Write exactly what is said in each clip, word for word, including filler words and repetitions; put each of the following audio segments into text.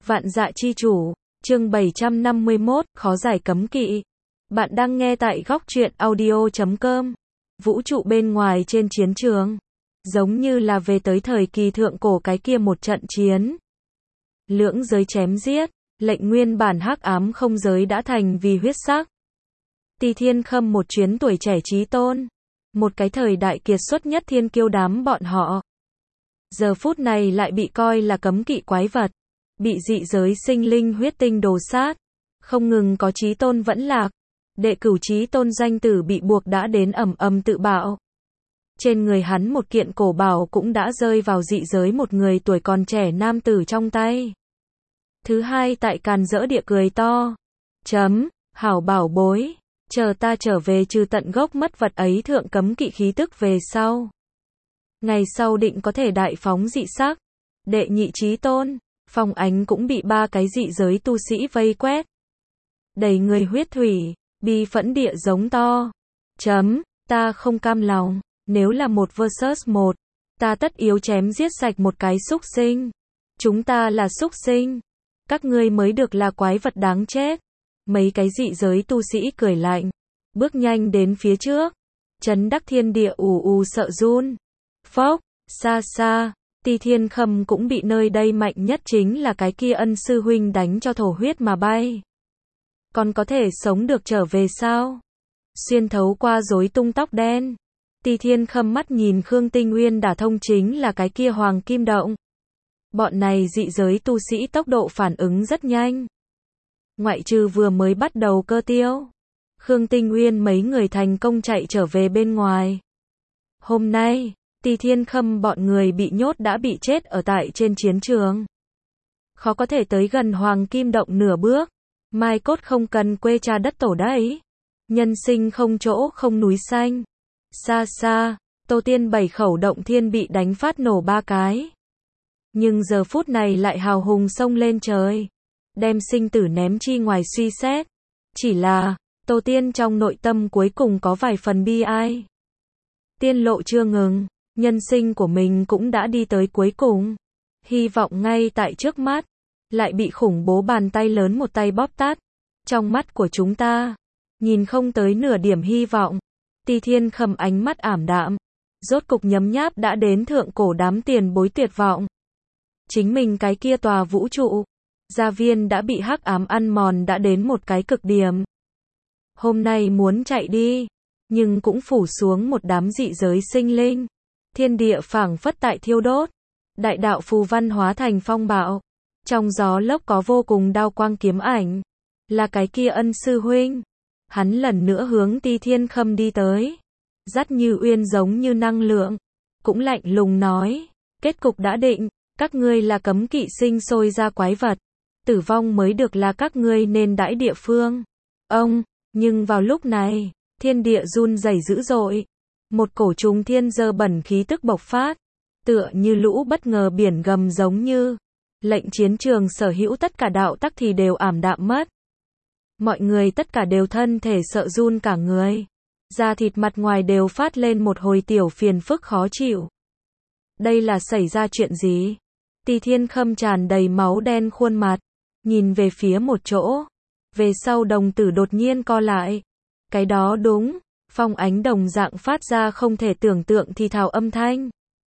Vạn Dạ Chi Chủ, chương bảy trăm năm mươi mốt, khó giải cấm kỵ. Bạn đang nghe tại góc truyện audio chấm com. Vũ trụ bên ngoài trên chiến trường, giống như là về tới thời kỳ thượng cổ cái kia một trận chiến. Lưỡng giới chém giết, lệnh nguyên bản hắc ám không giới đã thành vì huyết sắc. Tỳ Thiên Khâm một chuyến tuổi trẻ chí tôn, một cái thời đại kiệt xuất nhất thiên kiêu đám bọn họ. Giờ phút này lại bị coi là cấm kỵ quái vật, bị dị giới sinh linh huyết tinh đồ sát, không ngừng có chí tôn vẫn lạc, đệ cửu chí tôn danh tử bị buộc đã đến ầm ầm tự bạo. Trên người hắn một kiện cổ bảo cũng đã rơi vào dị giới một người tuổi còn trẻ nam tử trong tay. Thứ hai tại càn rỡ địa cười to, chấm, hảo bảo bối, chờ ta trở về trừ tận gốc mất vật ấy thượng cấm kỵ khí tức về sau. Ngày sau định có thể đại phóng dị sắc. Đệ nhị chí tôn, Phong Ánh cũng bị ba cái dị giới tu sĩ vây quét. Đầy người huyết thủy, bi phẫn địa giống to. Chấm, ta không cam lòng, nếu là một versus một, ta tất yếu chém giết sạch một cái súc sinh. Chúng ta là súc sinh, các ngươi mới được là quái vật đáng chết. Mấy cái dị giới tu sĩ cười lạnh, bước nhanh đến phía trước, chấn đắc thiên địa ù ù sợ run. Phốc, xa xa, Tỳ Thiên Khâm cũng bị nơi đây mạnh nhất chính là cái kia ân sư huynh đánh cho thổ huyết mà bay. Còn có thể sống được trở về sao? Xuyên thấu qua rối tung tóc đen, Tỳ Thiên Khâm mắt nhìn Khương Tinh Nguyên đả thông chính là cái kia hoàng kim động. Bọn này dị giới tu sĩ tốc độ phản ứng rất nhanh. Ngoại trừ vừa mới bắt đầu cơ tiêu, Khương Tinh Nguyên mấy người thành công chạy trở về bên ngoài. Hôm nay, Tỳ Thiên Khâm bọn người bị nhốt đã bị chết ở tại trên chiến trường. Khó có thể tới gần Hoàng Kim Động nửa bước. Mai cốt không cần quê cha đất tổ đấy. Nhân sinh không chỗ không núi xanh. Xa xa, Tô Tiên bảy khẩu động thiên bị đánh phát nổ ba cái. Nhưng giờ phút này lại hào hùng xông lên trời. Đem sinh tử ném chi ngoài suy xét. Chỉ là, Tô Tiên trong nội tâm cuối cùng có vài phần bi ai. Tiên lộ chưa ngừng. Nhân sinh của mình cũng đã đi tới cuối cùng. Hy vọng ngay tại trước mắt, lại bị khủng bố bàn tay lớn một tay bóp tát. Trong mắt của chúng ta, nhìn không tới nửa điểm hy vọng. Tỳ Thiên Khâm ánh mắt ảm đạm, rốt cục nhấm nháp đã đến thượng cổ đám tiền bối tuyệt vọng. Chính mình cái kia tòa vũ trụ, gia viên đã bị hắc ám ăn mòn đã đến một cái cực điểm. Hôm nay muốn chạy đi, nhưng cũng phủ xuống một đám dị giới sinh linh. Thiên địa phảng phất tại thiêu đốt, đại đạo phù văn hóa thành phong bạo, trong gió lốc có vô cùng đao quang kiếm ảnh, là cái kia ân sư huynh. Hắn lần nữa hướng Tỳ Thiên Khâm đi tới, dắt như uyên giống như năng lượng, cũng lạnh lùng nói, kết cục đã định, các ngươi là cấm kỵ sinh sôi ra quái vật, tử vong mới được là các ngươi nên đãi địa phương. Ông, nhưng vào lúc này, thiên địa run rẩy dữ dội. Một cổ trùng thiên dơ bẩn khí tức bộc phát, tựa như lũ bất ngờ biển gầm giống như, lệnh chiến trường sở hữu tất cả đạo tắc thì đều ảm đạm mất. Mọi người tất cả đều thân thể sợ run cả người, da thịt mặt ngoài đều phát lên một hồi tiểu phiền phức khó chịu. Đây là xảy ra chuyện gì? Tỳ Thiên Khâm tràn đầy máu đen khuôn mặt, nhìn về phía một chỗ, về sau đồng tử đột nhiên co lại. Cái đó đúng. Phong Ánh đồng dạng phát ra không thể tưởng tượng thì thào âm thanh.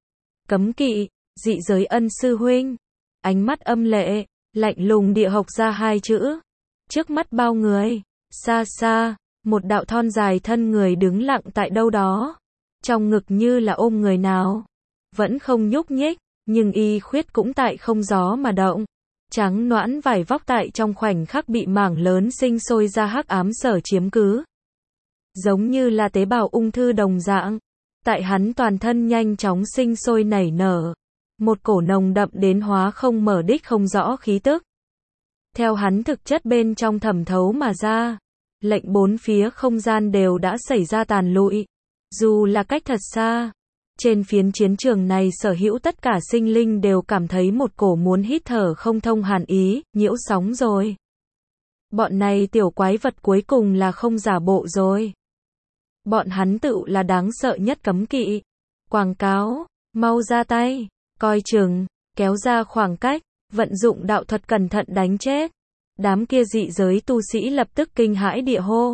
Cấm kỵ, dị giới ân sư huynh. Ánh mắt âm lệ, lạnh lùng địa hộc ra hai chữ. Trước mắt bao người, xa xa, một đạo thon dài thân người đứng lặng tại đâu đó. Trong ngực như là ôm người nào. Vẫn không nhúc nhích, nhưng y khuyết cũng tại không gió mà động. Trắng noãn vải vóc tại trong khoảnh khắc bị mảng lớn sinh sôi ra hắc ám sở chiếm cứ. Giống như là tế bào ung thư đồng dạng, tại hắn toàn thân nhanh chóng sinh sôi nảy nở, một cổ nồng đậm đến hóa không mở đích không rõ khí tức. Theo hắn thực chất bên trong thẩm thấu mà ra, lệnh bốn phía không gian đều đã xảy ra tàn lụi, dù là cách thật xa. Trên phiến chiến trường này sở hữu tất cả sinh linh đều cảm thấy một cổ muốn hít thở không thông hàn ý, nhiễu sóng rồi. Bọn này tiểu quái vật cuối cùng là không giả bộ rồi. Bọn hắn tự là đáng sợ nhất cấm kỵ. Quảng cáo, mau ra tay, coi chừng, kéo ra khoảng cách, vận dụng đạo thuật cẩn thận đánh chết. Đám kia dị giới tu sĩ lập tức kinh hãi địa hô.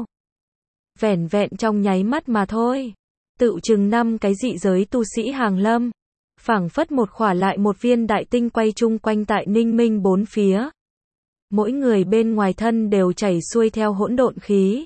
Vẻn vẹn trong nháy mắt mà thôi. Tự chừng năm cái dị giới tu sĩ hàng lâm. Phảng phất một khỏa lại một viên đại tinh quay chung quanh tại Ninh Minh bốn phía. Mỗi người bên ngoài thân đều chảy xuôi theo hỗn độn khí.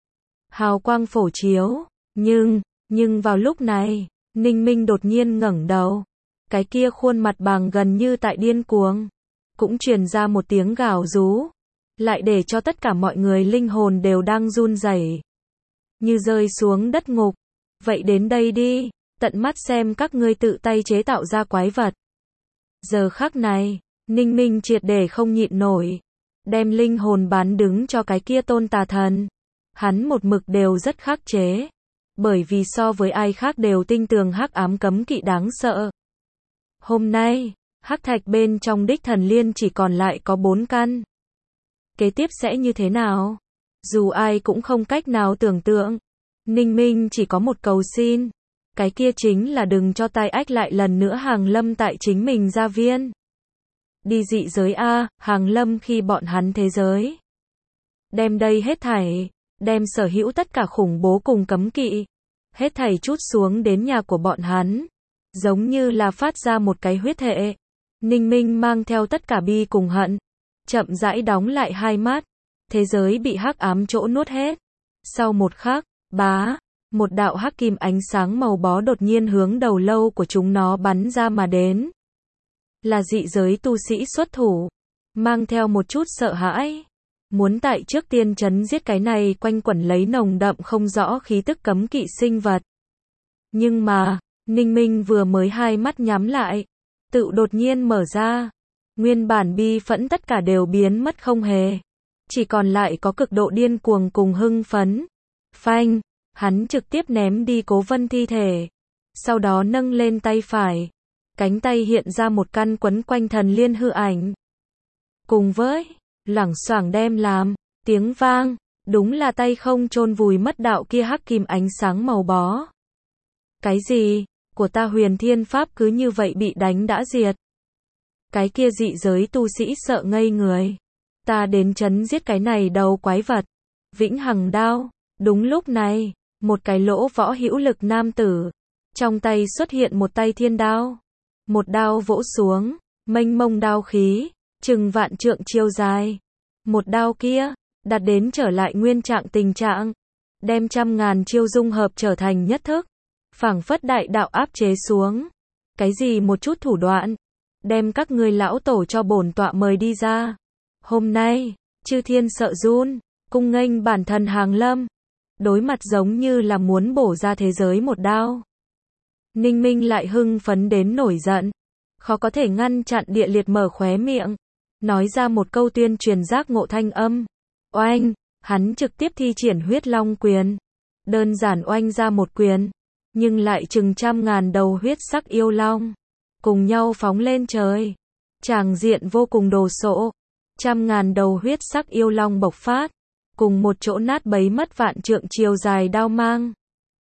Hào quang phổ chiếu. Nhưng, nhưng vào lúc này, Ninh Minh đột nhiên ngẩng đầu. Cái kia khuôn mặt bằng gần như tại điên cuồng. Cũng truyền ra một tiếng gào rú. Lại để cho tất cả mọi người linh hồn đều đang run rẩy, như rơi xuống đất ngục. Vậy đến đây đi, tận mắt xem các ngươi tự tay chế tạo ra quái vật. Giờ khắc này, Ninh Minh triệt để không nhịn nổi. Đem linh hồn bán đứng cho cái kia tôn tà thần. Hắn một mực đều rất khắc chế. Bởi vì so với ai khác đều tinh tường hắc ám cấm kỵ đáng sợ. Hôm nay, hắc thạch bên trong đích thần liên chỉ còn lại có bốn căn. Kế tiếp sẽ như thế nào? Dù ai cũng không cách nào tưởng tượng. Ninh Minh chỉ có một cầu xin. Cái kia chính là đừng cho tai ách lại lần nữa hàng lâm tại chính mình gia viên. Đi dị giới A, hàng lâm khi bọn hắn thế giới. Đem đây hết thảy, đem sở hữu tất cả khủng bố cùng cấm kỵ. Hết thảy trút xuống đến nhà của bọn hắn. Giống như là phát ra một cái huyết thệ. Ninh Minh mang theo tất cả bi cùng hận. Chậm rãi đóng lại hai mắt. Thế giới bị hắc ám chỗ nuốt hết. Sau một khắc, bá, một đạo hắc kim ánh sáng màu bó đột nhiên hướng đầu lâu của chúng nó bắn ra mà đến. Là dị giới tu sĩ xuất thủ. Mang theo một chút sợ hãi. Muốn tại trước tiên chấn giết cái này quanh quẩn lấy nồng đậm không rõ khí tức cấm kỵ sinh vật. Nhưng mà, Ninh Minh vừa mới hai mắt nhắm lại. Tự đột nhiên mở ra. Nguyên bản bi phẫn tất cả đều biến mất không hề. Chỉ còn lại có cực độ điên cuồng cùng hưng phấn. Phanh, hắn trực tiếp ném đi Cố Vân thi thể. Sau đó nâng lên tay phải. Cánh tay hiện ra một căn quấn quanh thần liên hư ảnh. Cùng với, loảng xoảng đem làm, tiếng vang, đúng là tay không chôn vùi mất đạo kia hắc kim ánh sáng màu bó. Cái gì, của ta Huyền Thiên Pháp cứ như vậy bị đánh đã diệt. Cái kia dị giới tu sĩ sợ ngây người. Ta đến chấn giết cái này đầu quái vật. Vĩnh hằng đao. Đúng lúc này, một cái lỗ võ hữu lực nam tử. Trong tay xuất hiện một tay thiên đao. Một đao vỗ xuống, mênh mông đao khí, chừng vạn trượng chiêu dài. Một đao kia, đạt đến trở lại nguyên trạng tình trạng. Đem trăm ngàn chiêu dung hợp trở thành nhất thức. Phảng phất đại đạo áp chế xuống. Cái gì một chút thủ đoạn. Đem các ngươi lão tổ cho bổn tọa mời đi ra. Hôm nay, chư thiên sợ run, cung nghênh bản thân hàng lâm. Đối mặt giống như là muốn bổ ra thế giới một đao. Ninh Minh lại hưng phấn đến nổi giận. Khó có thể ngăn chặn địa liệt mở khóe miệng. Nói ra một câu tuyên truyền giác ngộ thanh âm. Oanh, hắn trực tiếp thi triển huyết long quyền. Đơn giản oanh ra một quyền. Nhưng lại chừng trăm ngàn đầu huyết sắc yêu long. Cùng nhau phóng lên trời. Tràng diện vô cùng đồ sộ. Trăm ngàn đầu huyết sắc yêu long bộc phát. Cùng một chỗ nát bấy mất vạn trượng chiều dài đao mang.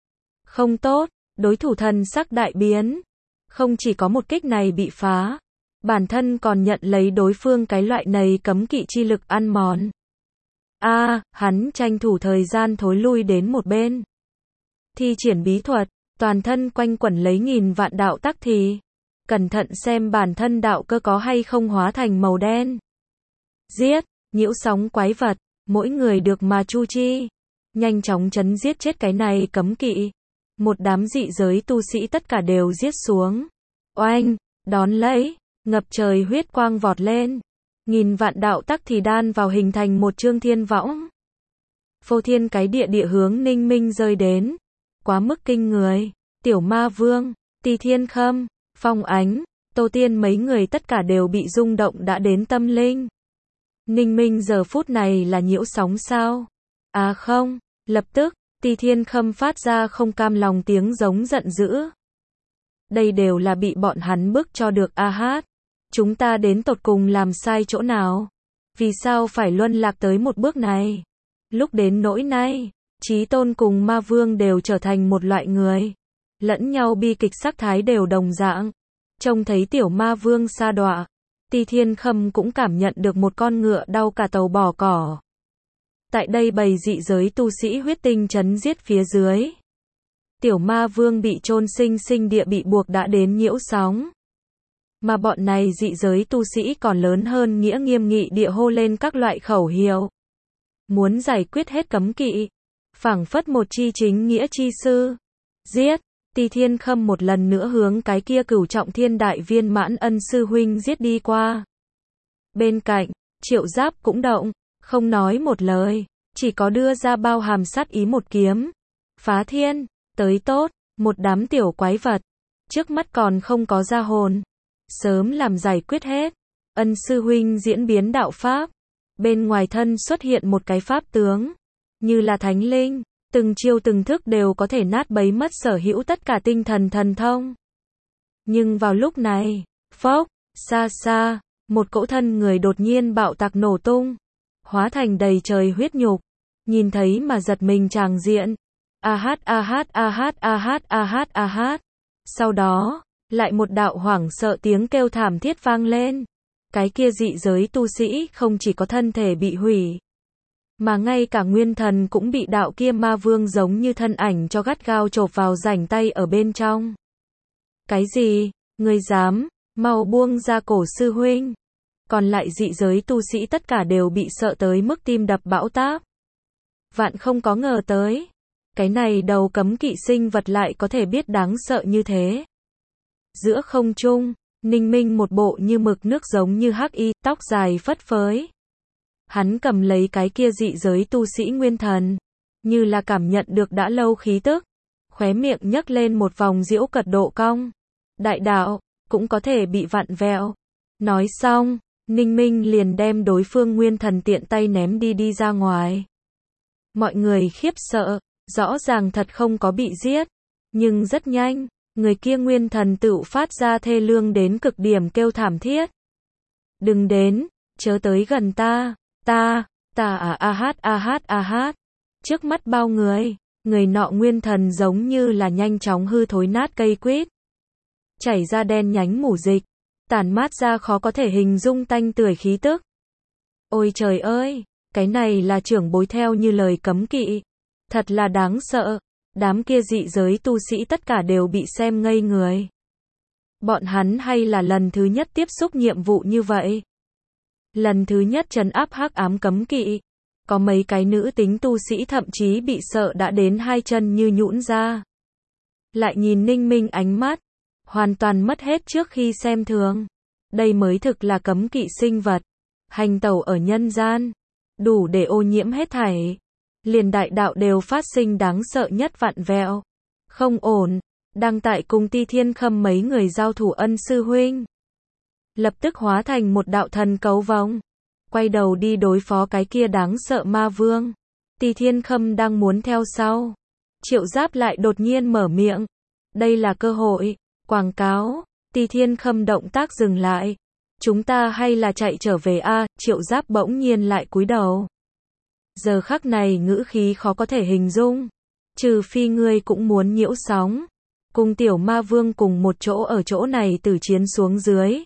Không tốt, đối thủ thần sắc đại biến. Không chỉ có một kích này bị phá. Bản thân còn nhận lấy đối phương cái loại này cấm kỵ chi lực ăn mòn. A, à, hắn tranh thủ thời gian thối lui đến một bên. Thi triển bí thuật, toàn thân quanh quẩn lấy nghìn vạn đạo tắc thì. Cẩn thận xem bản thân đạo cơ có hay không hóa thành màu đen. Giết, nhiễu sóng quái vật, mỗi người được mà chu chi. Nhanh chóng chấn giết chết cái này cấm kỵ. Một đám dị giới tu sĩ tất cả đều giết xuống. Oanh, đón lấy, ngập trời huyết quang vọt lên. Nghìn vạn đạo tắc thì đan vào hình thành một chương thiên võng. Phô thiên cái địa địa hướng Ninh Minh rơi đến. Quá mức kinh người. Tiểu Ma Vương, Tỳ Thiên Khâm, Phong Ánh, Tô Tiên mấy người tất cả đều bị rung động đã đến tâm linh. Ninh Minh giờ phút này là nhiễu sóng sao? À không, lập tức, Tỳ Thiên Khâm phát ra không cam lòng tiếng giống giận dữ. Đây đều là bị bọn hắn bức cho được a hát. Chúng ta đến tột cùng làm sai chỗ nào? Vì sao phải luân lạc tới một bước này? Lúc đến nỗi này, Chí Tôn cùng Ma Vương đều trở thành một loại người. Lẫn nhau bi kịch sắc thái đều đồng dạng. Trông thấy tiểu Ma Vương sa đọa. Ti Thiên Khâm cũng cảm nhận được một con ngựa đau cả tàu bỏ cỏ. Tại đây bầy dị giới tu sĩ huyết tinh chấn giết phía dưới. Tiểu ma vương bị chôn sinh sinh địa bị buộc đã đến nhiễu sóng. Mà bọn này dị giới tu sĩ còn lớn hơn nghĩa nghiêm nghị địa hô lên các loại khẩu hiệu. Muốn giải quyết hết cấm kỵ. Phảng phất một chi chính nghĩa chi sư. Giết! Ti Thiên Khâm một lần nữa hướng cái kia cửu trọng thiên đại viên mãn ân sư huynh giết đi qua. Bên cạnh, Triệu Giáp cũng động, không nói một lời, chỉ có đưa ra bao hàm sát ý một kiếm. Phá thiên, tới tốt, một đám tiểu quái vật. Trước mắt còn không có ra hồn. Sớm làm giải quyết hết. Ân sư huynh diễn biến đạo pháp. Bên ngoài thân xuất hiện một cái pháp tướng. Như là thánh linh. Từng chiêu từng thức đều có thể nát bấy mất sở hữu tất cả tinh thần thần thông. Nhưng vào lúc này, phốc, xa xa, một cỗ thân người đột nhiên bạo tạc nổ tung. Hóa thành đầy trời huyết nhục. Nhìn thấy mà giật mình tràng diện. A hát a hát a hát a hát a hát a hát. Sau đó, lại một đạo hoảng sợ tiếng kêu thảm thiết vang lên. Cái kia dị giới tu sĩ không chỉ có thân thể bị hủy, mà ngay cả nguyên thần cũng bị đạo kia ma vương giống như thân ảnh cho gắt gao chộp vào rảnh tay ở bên trong. Cái gì? Ngươi dám? Mau buông ra cổ sư huynh. Còn lại dị giới tu sĩ tất cả đều bị sợ tới mức tim đập bão táp. Vạn không có ngờ tới. Cái này đầu cấm kỵ sinh vật lại có thể biết đáng sợ như thế. Giữa không trung, Ninh Minh một bộ như mực nước giống như hắc y, tóc dài phất phới. Hắn cầm lấy cái kia dị giới tu sĩ nguyên thần, như là cảm nhận được đã lâu khí tức, khóe miệng nhấc lên một vòng giễu cợt độ cong. Đại đạo, cũng có thể bị vặn vẹo. Nói xong, Ninh Minh liền đem đối phương nguyên thần tiện tay ném đi đi ra ngoài. Mọi người khiếp sợ, rõ ràng thật không có bị giết, nhưng rất nhanh, người kia nguyên thần tựu phát ra thê lương đến cực điểm kêu thảm thiết. Đừng đến, chớ tới gần ta. Ta, ta à a hát a hát a hát. Trước mắt bao người, người nọ nguyên thần giống như là nhanh chóng hư thối nát cây quýt. Chảy ra đen nhánh mủ dịch, tản mát ra khó có thể hình dung tanh tưởi khí tức. Ôi trời ơi, cái này là trưởng bối theo như lời cấm kỵ. Thật là đáng sợ, đám kia dị giới tu sĩ tất cả đều bị xem ngây người. Bọn hắn hay là lần thứ nhất tiếp xúc nhiệm vụ như vậy. Lần thứ nhất trấn áp hắc ám cấm kỵ, có mấy cái nữ tính tu sĩ thậm chí bị sợ đã đến hai chân như nhũn ra. Lại nhìn Ninh Minh ánh mắt, hoàn toàn mất hết trước khi xem thường. Đây mới thực là cấm kỵ sinh vật, hành tẩu ở nhân gian, đủ để ô nhiễm hết thảy. Liền đại đạo đều phát sinh đáng sợ nhất vặn vẹo. Không ổn, đang tại cùng Ti Thiên Khâm mấy người giao thủ ân sư huynh. Lập tức hóa thành một đạo thần cấu vong, quay đầu đi đối phó cái kia đáng sợ ma vương. Ti Thiên Khâm đang muốn theo sau. Triệu Giáp lại đột nhiên mở miệng. Đây là cơ hội, quảng cáo. Ti Thiên Khâm động tác dừng lại. Chúng ta hay là chạy trở về a? Triệu Giáp bỗng nhiên lại cúi đầu. Giờ khắc này ngữ khí khó có thể hình dung. Trừ phi ngươi cũng muốn nhiễu sóng. Cùng tiểu ma vương cùng một chỗ ở chỗ này từ chiến xuống dưới.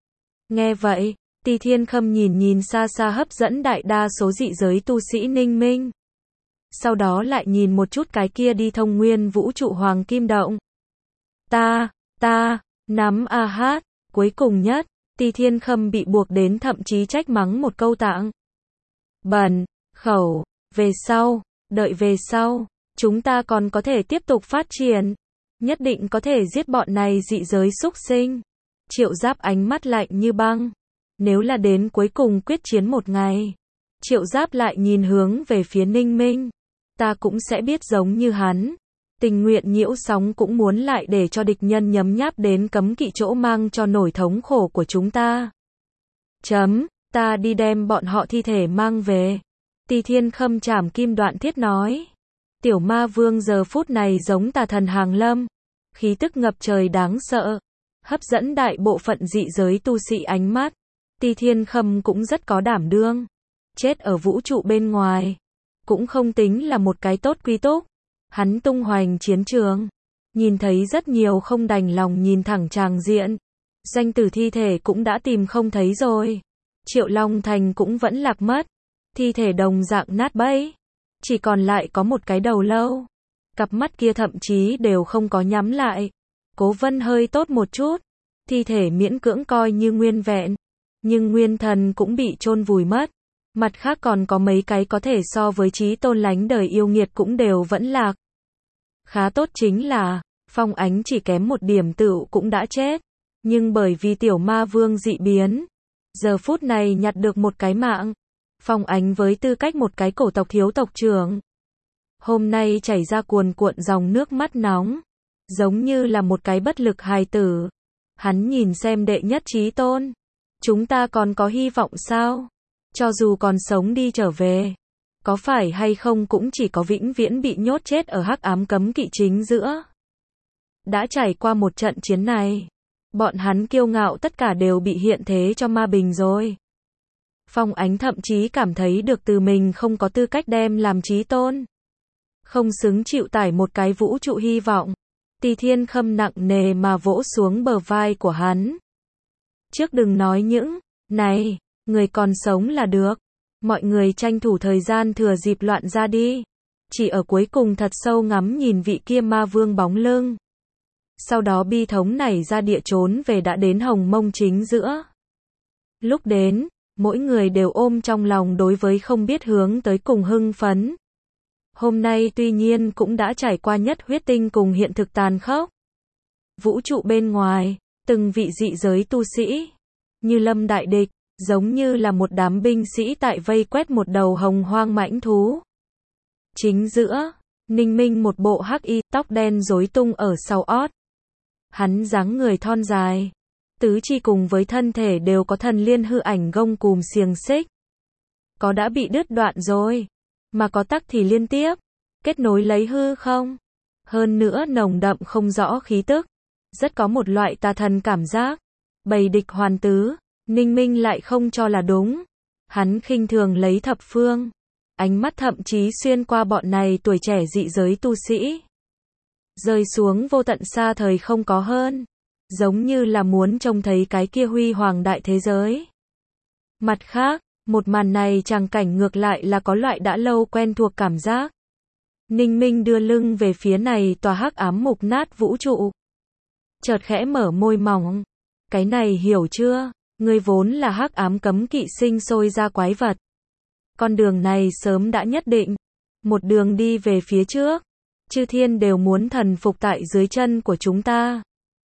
Nghe vậy, Ti Thiên Khâm nhìn nhìn xa xa hấp dẫn đại đa số dị giới tu sĩ Ninh Minh. Sau đó lại nhìn một chút cái kia đi thông nguyên vũ trụ hoàng kim động. Ta, ta, nắm a hát, cuối cùng nhất, Ti Thiên Khâm bị buộc đến thậm chí trách mắng một câu tạng. Bẩn, khẩu, về sau, đợi về sau, chúng ta còn có thể tiếp tục phát triển. Nhất định có thể giết bọn này dị giới súc sinh. Triệu Giáp ánh mắt lạnh như băng. Nếu là đến cuối cùng quyết chiến một ngày. Triệu Giáp lại nhìn hướng về phía Ninh Minh. Ta cũng sẽ biết giống như hắn. Tình nguyện nhiễu sóng cũng muốn lại để cho địch nhân nhấm nháp đến cấm kỵ chỗ mang cho nổi thống khổ của chúng ta. Chấm, ta đi đem bọn họ thi thể mang về. Ti Thiên Khâm trảm kim đoạn thiết nói. Tiểu ma vương giờ phút này giống tà thần hàng lâm. Khí tức ngập trời đáng sợ. Hấp dẫn đại bộ phận dị giới tu sĩ ánh mắt. Ti Thiên Khâm cũng rất có đảm đương. Chết ở vũ trụ bên ngoài. Cũng không tính là một cái tốt quy túc. Hắn tung hoành chiến trường. Nhìn thấy rất nhiều không đành lòng nhìn thẳng tràng diện. Danh tử thi thể cũng đã tìm không thấy rồi. Triệu Long Thành cũng vẫn lạc mất. Thi thể đồng dạng nát bấy. Chỉ còn lại có một cái đầu lâu. Cặp mắt kia thậm chí đều không có nhắm lại. Cố Vân hơi tốt một chút. Thi thể miễn cưỡng coi như nguyên vẹn. Nhưng nguyên thần cũng bị chôn vùi mất. Mặt khác còn có mấy cái có thể so với chí tôn lánh đời yêu nghiệt cũng đều vẫn lạc. Khá tốt chính là, Phong Ánh chỉ kém một điểm tựu cũng đã chết. Nhưng bởi vì tiểu ma vương dị biến, giờ phút này nhặt được một cái mạng. Phong Ánh với tư cách một cái cổ tộc thiếu tộc trưởng, hôm nay chảy ra cuồn cuộn dòng nước mắt nóng, giống như là một cái bất lực hài tử. Hắn nhìn xem đệ nhất chí tôn. Chúng ta còn có hy vọng sao? Cho dù còn sống đi trở về, có phải hay không cũng chỉ có vĩnh viễn bị nhốt chết ở hắc ám cấm kỵ chính giữa. Đã trải qua một trận chiến này, bọn hắn kiêu ngạo tất cả đều bị hiện thế cho ma bình rồi. Phong Ánh thậm chí cảm thấy được từ mình không có tư cách đem làm chí tôn. Không xứng chịu tải một cái vũ trụ hy vọng. Tỳ Thiên Khâm nặng nề mà vỗ xuống bờ vai của hắn. Trước đừng nói những này, người còn sống là được. Mọi người tranh thủ thời gian thừa dịp loạn ra đi. Chỉ ở cuối cùng thật sâu ngắm nhìn vị kia ma vương bóng lưng. Sau đó bi thống nảy ra địa trốn về đã đến Hồng Mông chính giữa. Lúc đến, mỗi người đều ôm trong lòng đối với không biết hướng tới cùng hưng phấn. Hôm nay tuy nhiên cũng đã trải qua nhất huyết tinh cùng hiện thực tàn khốc. Vũ trụ bên ngoài, từng vị dị giới tu sĩ, như lâm đại địch, giống như là một đám binh sĩ tại vây quét một đầu hồng hoang mãnh thú. Chính giữa, Ninh Minh một bộ hắc y, tóc đen rối tung ở sau ót. Hắn dáng người thon dài, tứ chi cùng với thân thể đều có thần liên hư ảnh gông cùm xiềng xích. Có đã bị đứt đoạn rồi, mà có tắc thì liên tiếp, kết nối lấy hư không. Hơn nữa nồng đậm không rõ khí tức, rất có một loại tà thần cảm giác. Bầy địch hoàn tứ, Ninh Minh lại không cho là đúng. Hắn khinh thường lấy thập phương, ánh mắt thậm chí xuyên qua bọn này tuổi trẻ dị giới tu sĩ, rơi xuống vô tận xa thời không có hơn, giống như là muốn trông thấy cái kia huy hoàng đại thế giới. Mặt khác, một màn này tràng cảnh ngược lại là có loại đã lâu quen thuộc cảm giác. Ninh Minh đưa lưng về phía này tòa hắc ám mục nát vũ trụ. Chợt khẽ mở môi mỏng. Cái này hiểu chưa? Ngươi vốn là hắc ám cấm kỵ sinh sôi ra quái vật. Con đường này sớm đã nhất định. Một đường đi về phía trước. Chư thiên đều muốn thần phục tại dưới chân của chúng ta.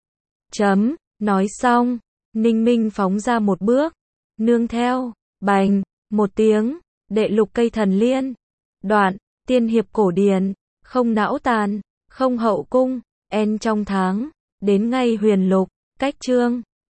Chấm. Nói xong. Ninh Minh phóng ra một bước. Nương theo. Bành. Một tiếng. Đệ lục cây thần liên. Đoạn. Tiên hiệp cổ điển. Không não tàn. Không hậu cung. En trong tháng. Đến ngay huyền lục. Cách chương.